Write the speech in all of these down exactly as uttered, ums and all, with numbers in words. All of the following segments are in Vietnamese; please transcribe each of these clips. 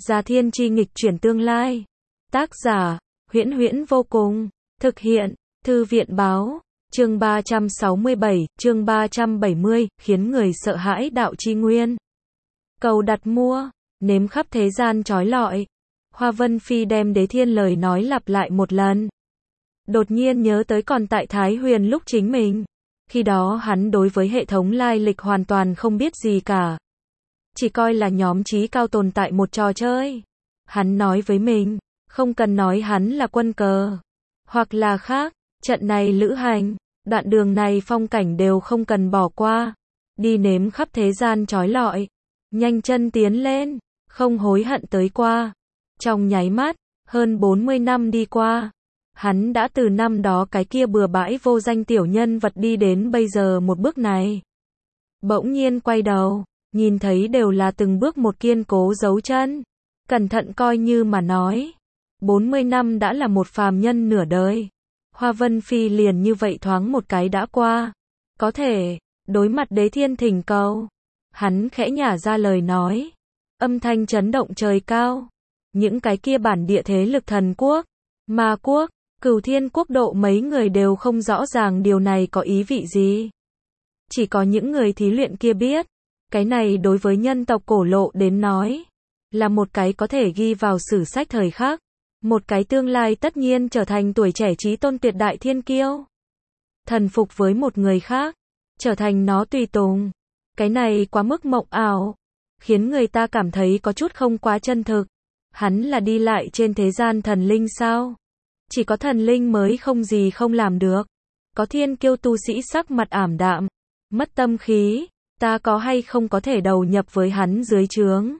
Gia Thiên Chi nghịch chuyển tương lai. Tác giả, Huyễn Huyễn vô cùng. Thực hiện, Thư viện báo. Chương ba trăm sáu mươi bảy, chương ba trăm bảy mươi, khiến người sợ hãi đạo chi nguyên. Cầu đặt mua, nếm khắp thế gian chói lọi. Hoa Vân Phi đem Đế Thiên lời nói lặp lại một lần. Đột nhiên nhớ tới còn tại Thái Huyền lúc chính mình. Khi đó hắn đối với hệ thống lai lịch hoàn toàn không biết gì cả. Chỉ coi là nhóm trí cao tồn tại một trò chơi. Hắn nói với mình, không cần nói hắn là quân cờ. Hoặc là khác, trận này lữ hành, đoạn đường này phong cảnh đều không cần bỏ qua. Đi nếm khắp thế gian chói lọi. Nhanh chân tiến lên, không hối hận tới qua. Trong nháy mắt, hơn bốn mươi năm đi qua. Hắn đã từ năm đó cái kia bừa bãi vô danh tiểu nhân vật đi đến bây giờ một bước này. Bỗng nhiên quay đầu, nhìn thấy đều là từng bước một kiên cố dấu chân. Cẩn thận coi như mà nói. bốn mươi năm đã là một phàm nhân nửa đời. Hoa Vân Phi liền như vậy thoáng một cái đã qua. Có thể, đối mặt Đế Thiên thỉnh cầu. Hắn khẽ nhả ra lời nói. Âm thanh chấn động trời cao. Những cái kia bản địa thế lực thần quốc, ma quốc, Cửu Thiên quốc độ mấy người đều không rõ ràng điều này có ý vị gì. Chỉ có những người thí luyện kia biết. Cái này đối với nhân tộc cổ lộ đến nói. Là một cái có thể ghi vào sử sách thời khắc. Một cái tương lai tất nhiên trở thành tuổi trẻ trí tôn tuyệt đại thiên kiêu. Thần phục với một người khác. Trở thành nó tùy tùng. Cái này quá mức mộng ảo. Khiến người ta cảm thấy có chút không quá chân thực. Hắn là đi lại trên thế gian thần linh sao? Chỉ có thần linh mới không gì không làm được. Có thiên kiêu tu sĩ sắc mặt ảm đạm. Mất tâm khí. Ta có hay không có thể đầu nhập với hắn dưới trướng?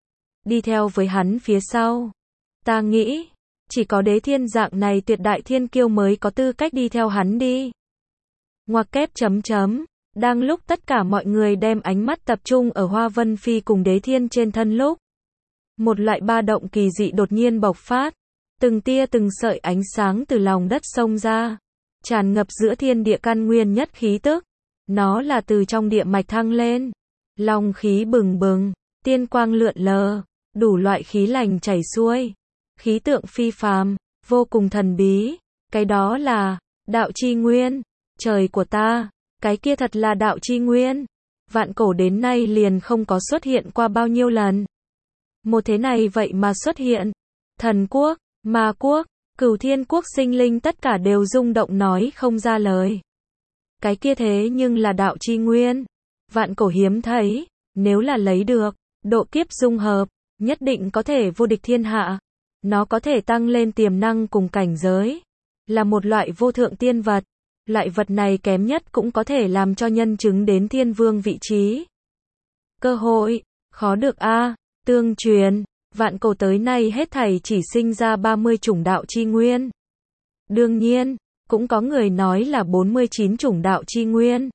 Đi theo với hắn phía sau. Ta nghĩ. Chỉ có Đế Thiên dạng này tuyệt đại thiên kiêu mới có tư cách đi theo hắn đi. Ngoặc kép chấm chấm. Đang lúc tất cả mọi người đem ánh mắt tập trung ở Hoa Vân Phi cùng Đế Thiên trên thân lúc. Một loại ba động kỳ dị đột nhiên bộc phát. Từng tia từng sợi ánh sáng từ lòng đất xông ra. Tràn ngập giữa thiên địa căn nguyên nhất khí tức. Nó là từ trong địa mạch thăng lên. Long khí bừng bừng. Tiên quang lượn lờ. Đủ loại khí lành chảy xuôi. Khí tượng phi phàm. Vô cùng thần bí. Cái đó là đạo chi nguyên. Trời của ta. Cái kia thật là đạo chi nguyên. Vạn cổ đến nay liền không có xuất hiện qua bao nhiêu lần. Một thế này vậy mà xuất hiện. Thần quốc, ma quốc, Cửu Thiên quốc sinh linh tất cả đều rung động nói không ra lời. Cái kia thế nhưng là đạo chi nguyên. Vạn cổ hiếm thấy. Nếu là lấy được, độ kiếp dung hợp, nhất định có thể vô địch thiên hạ. Nó có thể tăng lên tiềm năng cùng cảnh giới. Là một loại vô thượng tiên vật. Loại vật này kém nhất cũng có thể làm cho nhân chứng đến thiên vương vị trí. Cơ hội, khó được a. Tương truyền, vạn cổ tới nay hết thảy chỉ sinh ra ba mươi chủng đạo chi nguyên. Đương nhiên, cũng có người nói là bốn mươi chín chủng đạo chi nguyên.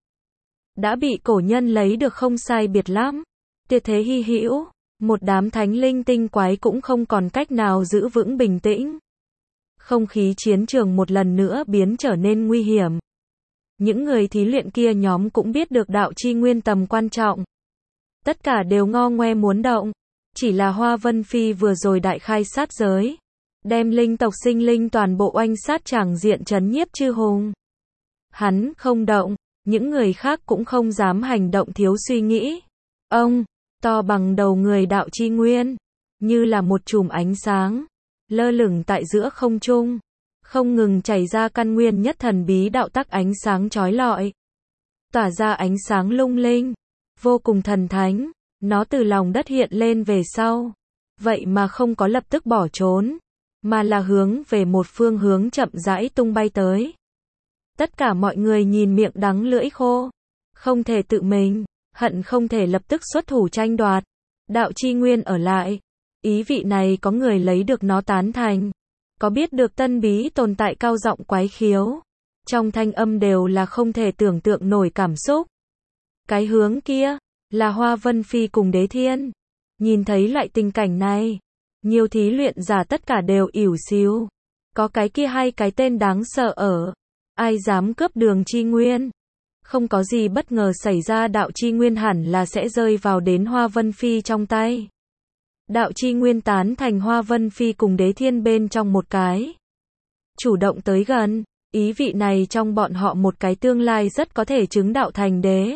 Đã bị cổ nhân lấy được không sai biệt lắm. Tuyệt thế hy hữu, một đám thánh linh tinh quái cũng không còn cách nào giữ vững bình tĩnh. Không khí chiến trường một lần nữa biến trở nên nguy hiểm. Những người thí luyện kia nhóm cũng biết được đạo chi nguyên tầm quan trọng. Tất cả đều ngo ngoe muốn động. Chỉ là Hoa Vân Phi vừa rồi đại khai sát giới. Đem linh tộc sinh linh toàn bộ oanh sát tràng diện trấn nhiếp chư hùng. Hắn không động. Những người khác cũng không dám hành động thiếu suy nghĩ. Ông, to bằng đầu người đạo chi nguyên. Như là một chùm ánh sáng. Lơ lửng tại giữa không trung. Không ngừng chảy ra căn nguyên nhất thần bí đạo tắc ánh sáng chói lọi. Tỏa ra ánh sáng lung linh. Vô cùng thần thánh. Nó từ lòng đất hiện lên về sau. Vậy mà không có lập tức bỏ trốn. Mà là hướng về một phương hướng chậm rãi tung bay tới. Tất cả mọi người nhìn miệng đắng lưỡi khô. Không thể tự mình. Hận không thể lập tức xuất thủ tranh đoạt. Đạo chi nguyên ở lại. Ý vị này có người lấy được nó tán thành. Có biết được tân bí tồn tại cao giọng quái khiếu. Trong thanh âm đều là không thể tưởng tượng nổi cảm xúc. Cái hướng kia, là Hoa Vân Phi cùng Đế Thiên. Nhìn thấy loại tình cảnh này. Nhiều thí luyện giả tất cả đều ỉu xìu. Có cái kia hay cái tên đáng sợ ở. Ai dám cướp đường chi nguyên. Không có gì bất ngờ xảy ra đạo chi nguyên hẳn là sẽ rơi vào đến Hoa Vân Phi trong tay. Đạo Chi Nguyên tán thành Hoa Vân Phi cùng Đế Thiên bên trong một cái. Chủ động tới gần, ý vị này trong bọn họ một cái tương lai rất có thể chứng đạo thành đế.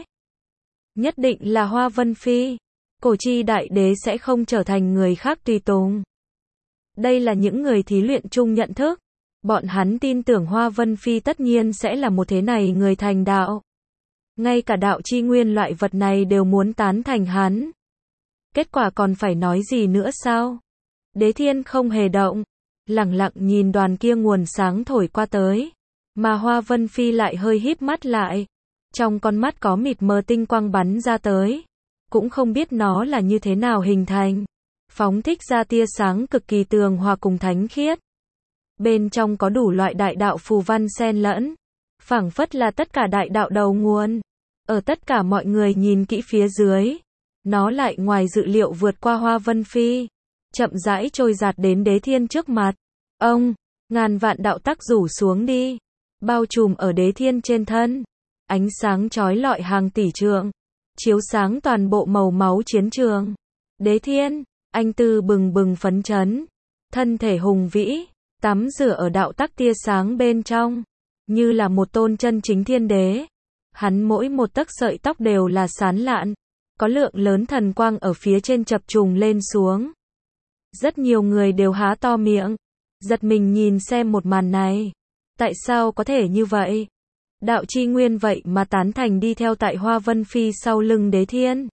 Nhất định là Hoa Vân Phi. Cổ Chi Đại Đế sẽ không trở thành người khác tùy tùng. Đây là những người thí luyện chung nhận thức. Bọn hắn tin tưởng Hoa Vân Phi tất nhiên sẽ là một thế này người thành đạo. Ngay cả đạo chi nguyên loại vật này đều muốn tán thành hắn. Kết quả còn phải nói gì nữa sao? Đế Thiên không hề động, lặng lặng nhìn đoàn kia nguồn sáng thổi qua tới. Mà Hoa Vân Phi lại hơi híp mắt lại. Trong con mắt có mịt mờ tinh quang bắn ra tới. Cũng không biết nó là như thế nào hình thành. Phóng thích ra tia sáng cực kỳ tường hòa cùng thánh khiết. Bên trong có đủ loại đại đạo phù văn xen lẫn. Phảng phất là tất cả đại đạo đầu nguồn. Ở tất cả mọi người nhìn kỹ phía dưới. Nó lại ngoài dự liệu vượt qua Hoa Vân Phi. Chậm rãi trôi giạt đến Đế Thiên trước mặt. Ông, ngàn vạn đạo tắc rủ xuống đi. Bao trùm ở Đế Thiên trên thân. Ánh sáng chói lọi hàng tỷ trượng. Chiếu sáng toàn bộ màu máu chiến trường. Đế Thiên, anh tư bừng bừng phấn chấn. Thân thể hùng vĩ, tắm rửa ở đạo tắc tia sáng bên trong. Như là một tôn chân chính thiên đế. Hắn mỗi một tấc sợi tóc đều là sán lạn. Có lượng lớn thần quang ở phía trên chập trùng lên xuống. Rất nhiều người đều há to miệng. Giật mình nhìn xem một màn này. Tại sao có thể như vậy? Đạo chi nguyên vậy mà tán thành đi theo tại Hoa Vân Phi sau lưng Đế Thiên.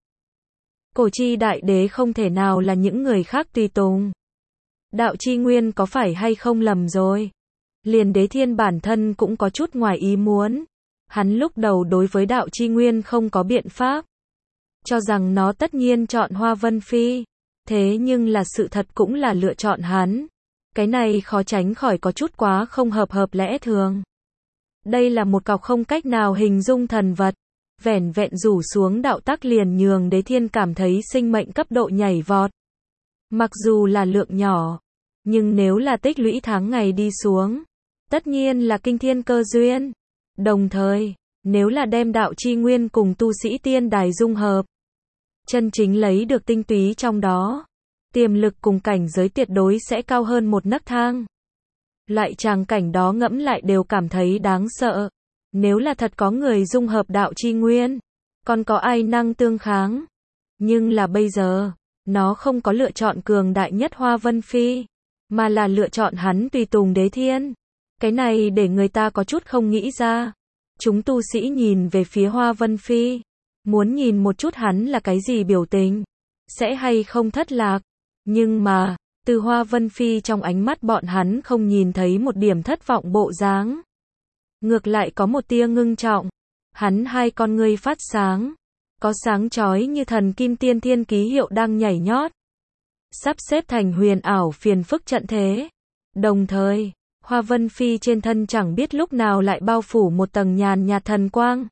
Cổ Chi Đại Đế không thể nào là những người khác tùy tùng. Đạo chi nguyên có phải hay không lầm rồi? Liền Đế Thiên bản thân cũng có chút ngoài ý muốn. Hắn lúc đầu đối với đạo chi nguyên không có biện pháp. Cho rằng nó tất nhiên chọn Hoa Vân Phi. Thế nhưng là sự thật cũng là lựa chọn hắn. Cái này khó tránh khỏi có chút quá không hợp hợp lẽ thường. Đây là một cọc không cách nào hình dung thần vật. Vẻn vẹn rủ xuống đạo tắc liền nhường Đế Thiên cảm thấy sinh mệnh cấp độ nhảy vọt. Mặc dù là lượng nhỏ, nhưng nếu là tích lũy tháng ngày đi xuống, tất nhiên là kinh thiên cơ duyên. Đồng thời, nếu là đem đạo chi nguyên cùng tu sĩ tiên đài dung hợp, chân chính lấy được tinh túy trong đó, tiềm lực cùng cảnh giới tuyệt đối sẽ cao hơn một nấc thang. Loại tràng cảnh đó ngẫm lại đều cảm thấy đáng sợ. Nếu là thật có người dung hợp đạo chi nguyên, còn có ai năng tương kháng. Nhưng là bây giờ, nó không có lựa chọn cường đại nhất Hoa Vân Phi, mà là lựa chọn hắn tùy tùng Đế Thiên. Cái này để người ta có chút không nghĩ ra. Chúng tu sĩ nhìn về phía Hoa Vân Phi, muốn nhìn một chút hắn là cái gì biểu tình, sẽ hay không thất lạc. Nhưng mà, từ Hoa Vân Phi trong ánh mắt bọn hắn không nhìn thấy một điểm thất vọng bộ dáng. Ngược lại có một tia ngưng trọng. Hắn hai con ngươi phát sáng. Có sáng chói như thần kim tiên thiên ký hiệu đang nhảy nhót. Sắp xếp thành huyền ảo phiền phức trận thế. Đồng thời, Hoa Vân Phi trên thân chẳng biết lúc nào lại bao phủ một tầng nhàn nhạt thần quang.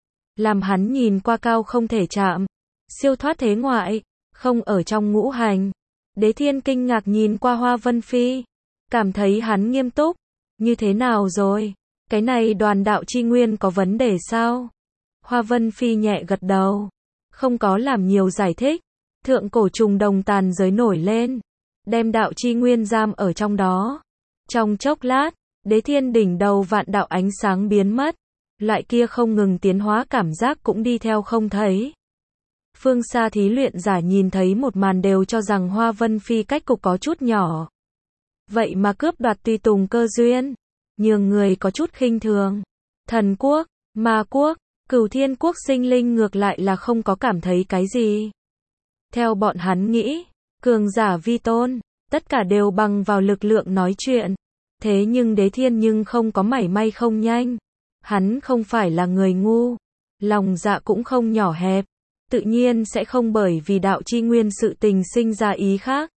Làm hắn nhìn qua cao không thể chạm. Siêu thoát thế ngoại, không ở trong ngũ hành. Đế Thiên kinh ngạc nhìn qua Hoa Vân Phi. Cảm thấy hắn nghiêm túc. Như thế nào rồi? Cái này đoàn đạo chi nguyên có vấn đề sao? Hoa Vân Phi nhẹ gật đầu. Không có làm nhiều giải thích. Thượng cổ trùng đồng tàn giới nổi lên. Đem đạo chi nguyên giam ở trong đó. Trong chốc lát, Đế Thiên đỉnh đầu vạn đạo ánh sáng biến mất. Loại kia không ngừng tiến hóa cảm giác cũng đi theo không thấy. Phương xa thí luyện giả nhìn thấy một màn đều cho rằng Hoa Vân Phi cách cục có chút nhỏ. Vậy mà cướp đoạt tùy tùng cơ duyên. Nhường người có chút khinh thường. Thần quốc, ma quốc, Cửu Thiên quốc sinh linh ngược lại là không có cảm thấy cái gì. Theo bọn hắn nghĩ, cường giả vi tôn, tất cả đều bằng vào lực lượng nói chuyện. Thế nhưng Đế Thiên nhưng không có mảy may không nhanh. Hắn không phải là người ngu, lòng dạ cũng không nhỏ hẹp, tự nhiên sẽ không bởi vì đạo chi nguyên sự tình sinh ra ý khác.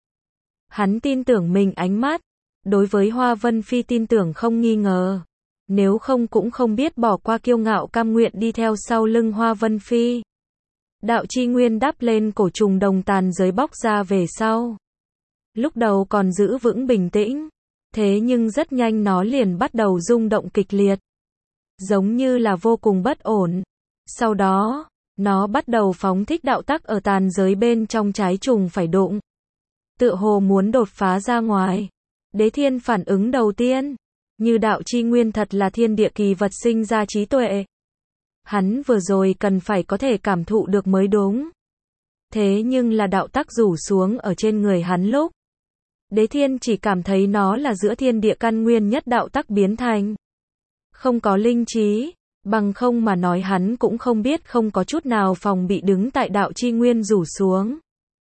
Hắn tin tưởng mình ánh mắt, đối với Hoa Vân Phi tin tưởng không nghi ngờ. Nếu không cũng không biết bỏ qua kiêu ngạo cam nguyện đi theo sau lưng Hoa Vân Phi. Đạo chi nguyên đắp lên cổ trùng đồng tàn giới bóc ra về sau. Lúc đầu còn giữ vững bình tĩnh. Thế nhưng rất nhanh nó liền bắt đầu rung động kịch liệt. Giống như là vô cùng bất ổn. Sau đó, nó bắt đầu phóng thích đạo tắc ở tàn giới bên trong trái trùng phải đụng. tựa hồ muốn đột phá ra ngoài. Đế Thiên phản ứng đầu tiên, như đạo chi nguyên thật là thiên địa kỳ vật sinh ra trí tuệ. Hắn vừa rồi cần phải có thể cảm thụ được mới đúng. Thế nhưng là đạo tắc rủ xuống ở trên người hắn lúc. Đế Thiên chỉ cảm thấy nó là giữa thiên địa căn nguyên nhất đạo tắc biến thành. Không có linh trí, bằng không mà nói hắn cũng không biết không có chút nào phòng bị đứng tại đạo chi nguyên rủ xuống.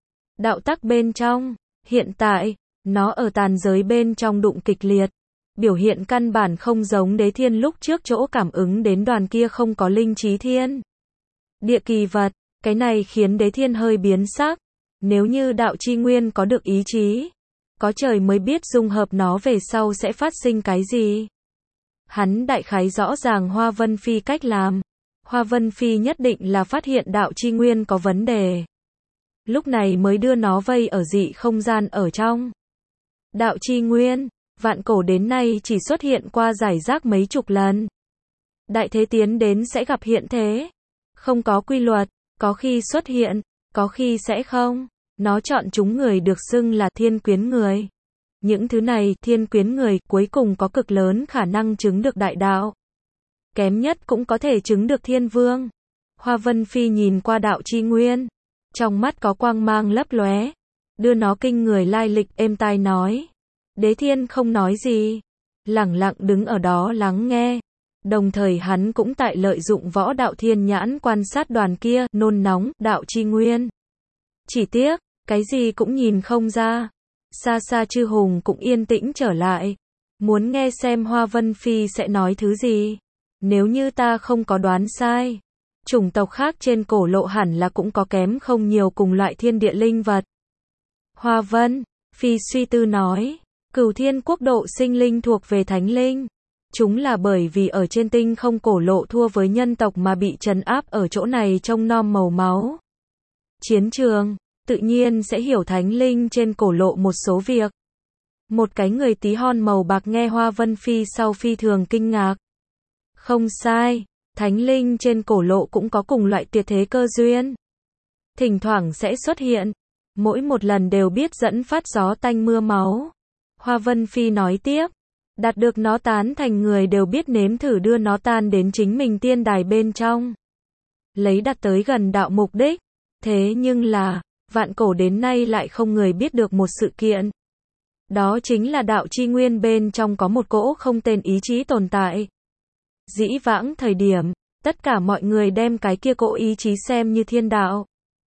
Đạo tắc bên trong, hiện tại, nó ở tàn giới bên trong đụng kịch liệt. Biểu hiện căn bản không giống Đế Thiên lúc trước chỗ cảm ứng đến đoàn kia không có linh trí thiên địa kỳ vật, cái này khiến Đế Thiên hơi biến sắc. Nếu như đạo chi nguyên có được ý chí, có trời mới biết dung hợp nó về sau sẽ phát sinh cái gì. Hắn đại khái rõ ràng Hoa Vân Phi cách làm. Hoa Vân Phi nhất định là phát hiện đạo chi nguyên có vấn đề. Lúc này mới đưa nó vây ở dị không gian ở trong. Đạo chi nguyên, vạn cổ đến nay chỉ xuất hiện qua giải rác mấy chục lần. Đại thế tiến đến sẽ gặp hiện thế. Không có quy luật, có khi xuất hiện, có khi sẽ không. Nó chọn chúng người được xưng là thiên quyến người. Những thứ này, thiên quyến người, cuối cùng có cực lớn khả năng chứng được đại đạo. Kém nhất cũng có thể chứng được thiên vương. Hoa Vân Phi nhìn qua đạo chi nguyên. Trong mắt có quang mang lấp lóe. Đưa nó kinh người lai lịch êm tai nói. Đế Thiên không nói gì. Lẳng lặng đứng ở đó lắng nghe. Đồng thời hắn cũng tại lợi dụng võ đạo thiên nhãn quan sát đoàn kia, nôn nóng, đạo chi nguyên. Chỉ tiếc, cái gì cũng nhìn không ra. Xa xa chư hùng cũng yên tĩnh trở lại. Muốn nghe xem Hoa Vân Phi sẽ nói thứ gì. Nếu như ta không có đoán sai. Chủng tộc khác trên cổ lộ hẳn là cũng có kém không nhiều cùng loại thiên địa linh vật. Hoa Vân Phi suy tư nói. Cửu thiên quốc độ sinh linh thuộc về thánh linh. Chúng là bởi vì ở trên tinh không cổ lộ thua với nhân tộc mà bị trấn áp ở chỗ này trông nom màu máu. Chiến trường, tự nhiên sẽ hiểu thánh linh trên cổ lộ một số việc. Một cái người tí hon màu bạc nghe Hoa Vân Phi sau phi thường kinh ngạc. Không sai, thánh linh trên cổ lộ cũng có cùng loại tuyệt thế cơ duyên. Thỉnh thoảng sẽ xuất hiện, mỗi một lần đều biết dẫn phát gió tanh mưa máu. Hoa Vân Phi nói tiếp, đạt được nó tán thành người đều biết nếm thử đưa nó tan đến chính mình tiên đài bên trong. Lấy đặt tới gần đạo mục đích. Thế nhưng là, vạn cổ đến nay lại không người biết được một sự kiện. Đó chính là đạo chi nguyên bên trong có một cỗ không tên ý chí tồn tại. Dĩ vãng thời điểm, tất cả mọi người đem cái kia cỗ ý chí xem như thiên đạo.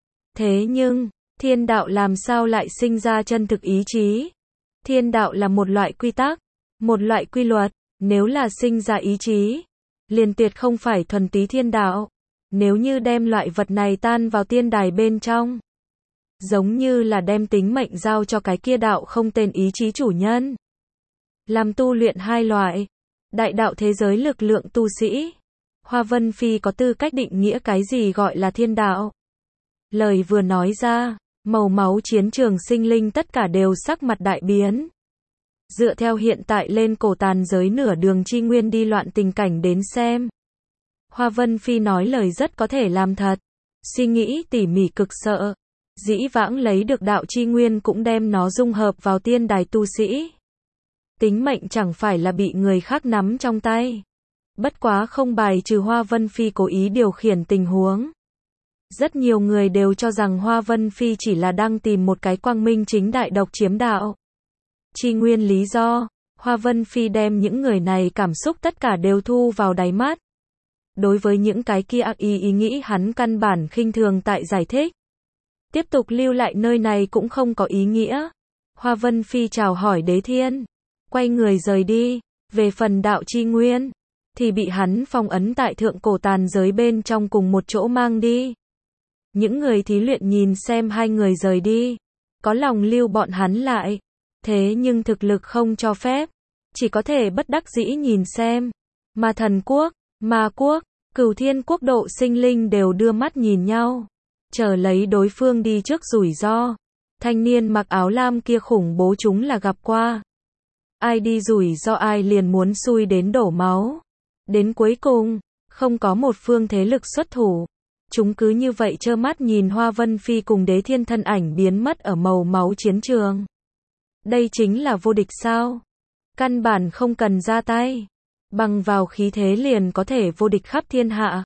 Thế nhưng, thiên đạo làm sao lại sinh ra chân thực ý chí? Thiên đạo là một loại quy tắc, một loại quy luật, nếu là sinh ra ý chí, liền tuyệt không phải thuần túy thiên đạo. Nếu như đem loại vật này tan vào tiên đài bên trong, giống như là đem tính mệnh giao cho cái kia đạo không tên ý chí chủ nhân. Làm tu luyện hai loại, đại đạo thế giới lực lượng tu sĩ. Hoa Vân Phi có tư cách định nghĩa cái gì gọi là thiên đạo. Lời vừa nói ra, màu máu chiến trường sinh linh tất cả đều sắc mặt đại biến. Dựa theo hiện tại lên cổ tàn giới nửa đường chi nguyên đi loạn tình cảnh đến xem. Hoa Vân Phi nói lời rất có thể làm thật. Suy nghĩ tỉ mỉ cực sợ. Dĩ vãng lấy được đạo chi nguyên cũng đem nó dung hợp vào tiên đài tu sĩ. Tính mệnh chẳng phải là bị người khác nắm trong tay. Bất quá không bài trừ Hoa Vân Phi cố ý điều khiển tình huống. Rất nhiều người đều cho rằng Hoa Vân Phi chỉ là đang tìm một cái quang minh chính đại độc chiếm đạo chi nguyên lý do. Hoa Vân Phi đem những người này cảm xúc tất cả đều thu vào đáy mắt. Đối với những cái kia ác ý ý nghĩ hắn căn bản khinh thường tại giải thích. Tiếp tục lưu lại nơi này cũng không có ý nghĩa. Hoa Vân Phi chào hỏi Đế Thiên, quay người rời đi. Về phần đạo chi nguyên, thì bị hắn phong ấn tại thượng cổ tàn giới bên trong cùng một chỗ mang đi. Những người thí luyện nhìn xem hai người rời đi, có lòng lưu bọn hắn lại. Thế nhưng thực lực không cho phép, chỉ có thể bất đắc dĩ nhìn xem. Mà thần quốc, ma quốc, cửu thiên quốc độ sinh linh đều đưa mắt nhìn nhau, chờ lấy đối phương đi trước rủi ro. Thanh niên mặc áo lam kia khủng bố chúng là gặp qua. Ai đi rủi ro ai liền muốn xui đến đổ máu. Đến cuối cùng, không có một phương thế lực xuất thủ. Chúng cứ như vậy trơ mắt nhìn Hoa Vân Phi cùng Đế Thiên thân ảnh biến mất ở màu máu chiến trường. Đây chính là vô địch sao? Căn bản không cần ra tay. Bằng vào khí thế liền có thể vô địch khắp thiên hạ.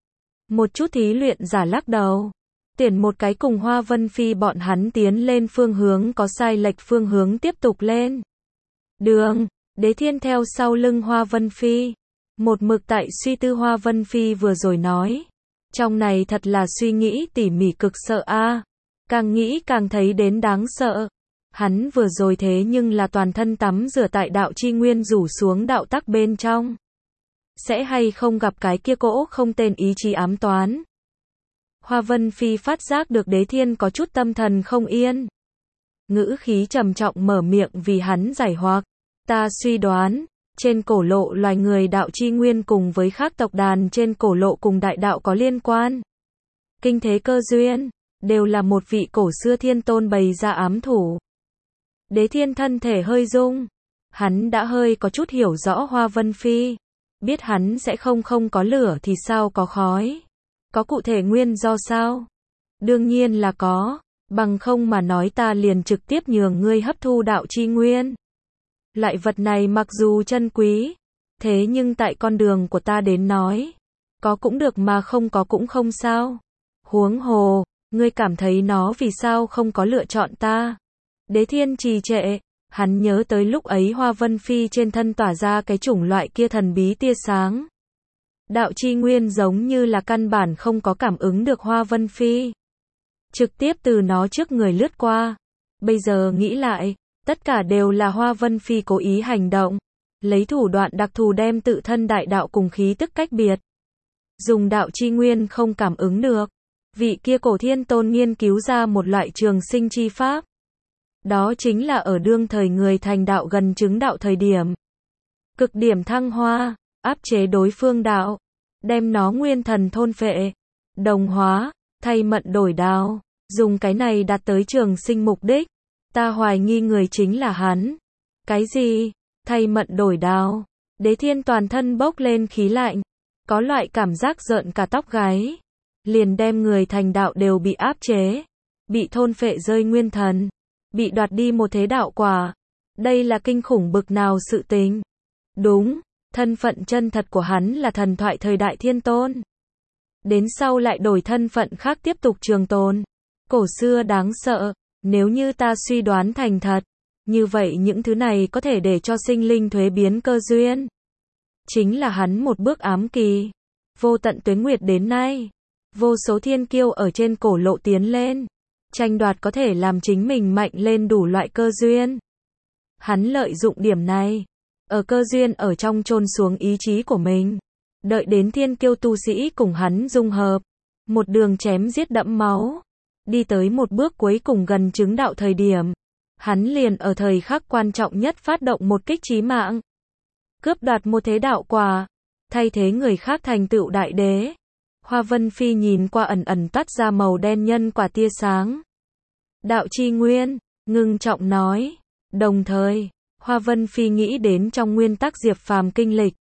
Một chút thí luyện giả lắc đầu. Tuyển một cái cùng Hoa Vân Phi bọn hắn tiến lên phương hướng có sai lệch phương hướng tiếp tục lên. Đường, Đế Thiên theo sau lưng Hoa Vân Phi. Một mực tại suy tư Hoa Vân Phi vừa rồi nói. Trong này thật là suy nghĩ tỉ mỉ cực sợ a. À. Càng nghĩ càng thấy đến đáng sợ. Hắn vừa rồi thế nhưng là toàn thân tắm rửa tại đạo chi nguyên rủ xuống đạo tắc bên trong. Sẽ hay không gặp cái kia cỗ không tên ý chí ám toán. Hoa Vân Phi phát giác được Đế Thiên có chút tâm thần không yên. Ngữ khí trầm trọng mở miệng vì hắn giải hoặc. Ta suy đoán, trên cổ lộ loài người đạo chi nguyên cùng với khác tộc đàn trên cổ lộ cùng đại đạo có liên quan. Kinh thế cơ duyên, đều là một vị cổ xưa thiên tôn bày ra ám thủ. Đế Thiên thân thể hơi rung. Hắn đã hơi có chút hiểu rõ Hoa Vân Phi. Biết hắn sẽ không không có lửa thì sao có khói. Có cụ thể nguyên do sao? Đương nhiên là có. Bằng không mà nói ta liền trực tiếp nhường ngươi hấp thu đạo chi nguyên. Loại vật này mặc dù chân quý. Thế nhưng tại con đường của ta đến nói. Có cũng được mà không có cũng không sao. Huống hồ, ngươi cảm thấy nó vì sao không có lựa chọn ta? Đế Thiên trì trệ, hắn nhớ tới lúc ấy Hoa Vân Phi trên thân tỏa ra cái chủng loại kia thần bí tia sáng. Đạo chi nguyên giống như là căn bản không có cảm ứng được Hoa Vân Phi. Trực tiếp từ nó trước người lướt qua. Bây giờ nghĩ lại, tất cả đều là Hoa Vân Phi cố ý hành động. Lấy thủ đoạn đặc thù đem tự thân đại đạo cùng khí tức cách biệt. Dùng đạo chi nguyên không cảm ứng được. Vị kia cổ thiên tôn nghiên cứu ra một loại trường sinh chi pháp. Đó chính là ở đương thời người thành đạo gần chứng đạo thời điểm. Cực điểm thăng hoa, áp chế đối phương đạo. Đem nó nguyên thần thôn phệ. Đồng hóa, thay mận đổi đạo. Dùng cái này đạt tới trường sinh mục đích. Ta hoài nghi người chính là hắn. Cái gì? Thay mận đổi đạo. Đế Thiên toàn thân bốc lên khí lạnh. Có loại cảm giác rợn cả tóc gáy. Liền đem người thành đạo đều bị áp chế. Bị thôn phệ rơi nguyên thần. Bị đoạt đi một thế đạo quả. Đây là kinh khủng bực nào sự tình. Đúng, thân phận chân thật của hắn là thần thoại thời đại thiên tôn. Đến sau lại đổi thân phận khác tiếp tục trường tồn. Cổ xưa đáng sợ, nếu như ta suy đoán thành thật. Như vậy những thứ này có thể để cho sinh linh thuế biến cơ duyên. Chính là hắn một bước ám kỳ. Vô tận tuế nguyệt đến nay. Vô số thiên kiêu ở trên cổ lộ tiến lên. Tranh đoạt có thể làm chính mình mạnh lên đủ loại cơ duyên. Hắn lợi dụng điểm này. Ở cơ duyên ở trong chôn xuống ý chí của mình. Đợi đến thiên kiêu tu sĩ cùng hắn dung hợp. Một đường chém giết đẫm máu. Đi tới một bước cuối cùng gần chứng đạo thời điểm. Hắn liền ở thời khắc quan trọng nhất phát động một kích chí mạng. Cướp đoạt một thế đạo quả. Thay thế người khác thành tựu đại đế. Hoa Vân Phi nhìn qua ẩn ẩn toát ra màu đen nhân quả tia sáng. Đạo chi nguyên, ngưng trọng nói. Đồng thời, Hoa Vân Phi nghĩ đến trong nguyên tắc Diệp Phàm kinh lịch.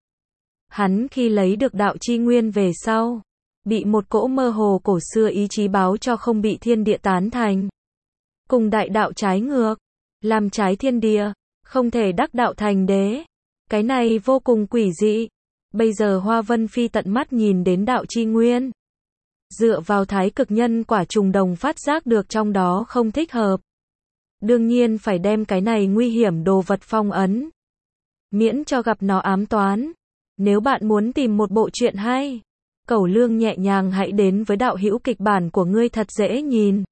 Hắn khi lấy được đạo chi nguyên về sau, bị một cỗ mơ hồ cổ xưa ý chí báo cho không bị thiên địa tán thành. Cùng đại đạo trái ngược, làm trái thiên địa, không thể đắc đạo thành đế. Cái này vô cùng quỷ dị. Bây giờ Hoa Vân Phi tận mắt nhìn đến đạo chi nguyên. Dựa vào thái cực nhân quả trùng đồng phát giác được trong đó không thích hợp. Đương nhiên phải đem cái này nguy hiểm đồ vật phong ấn. Miễn cho gặp nó ám toán. Nếu bạn muốn tìm một bộ truyện hay, Cẩu Lương nhẹ nhàng hãy đến với đạo hữu kịch bản của ngươi thật dễ nhìn.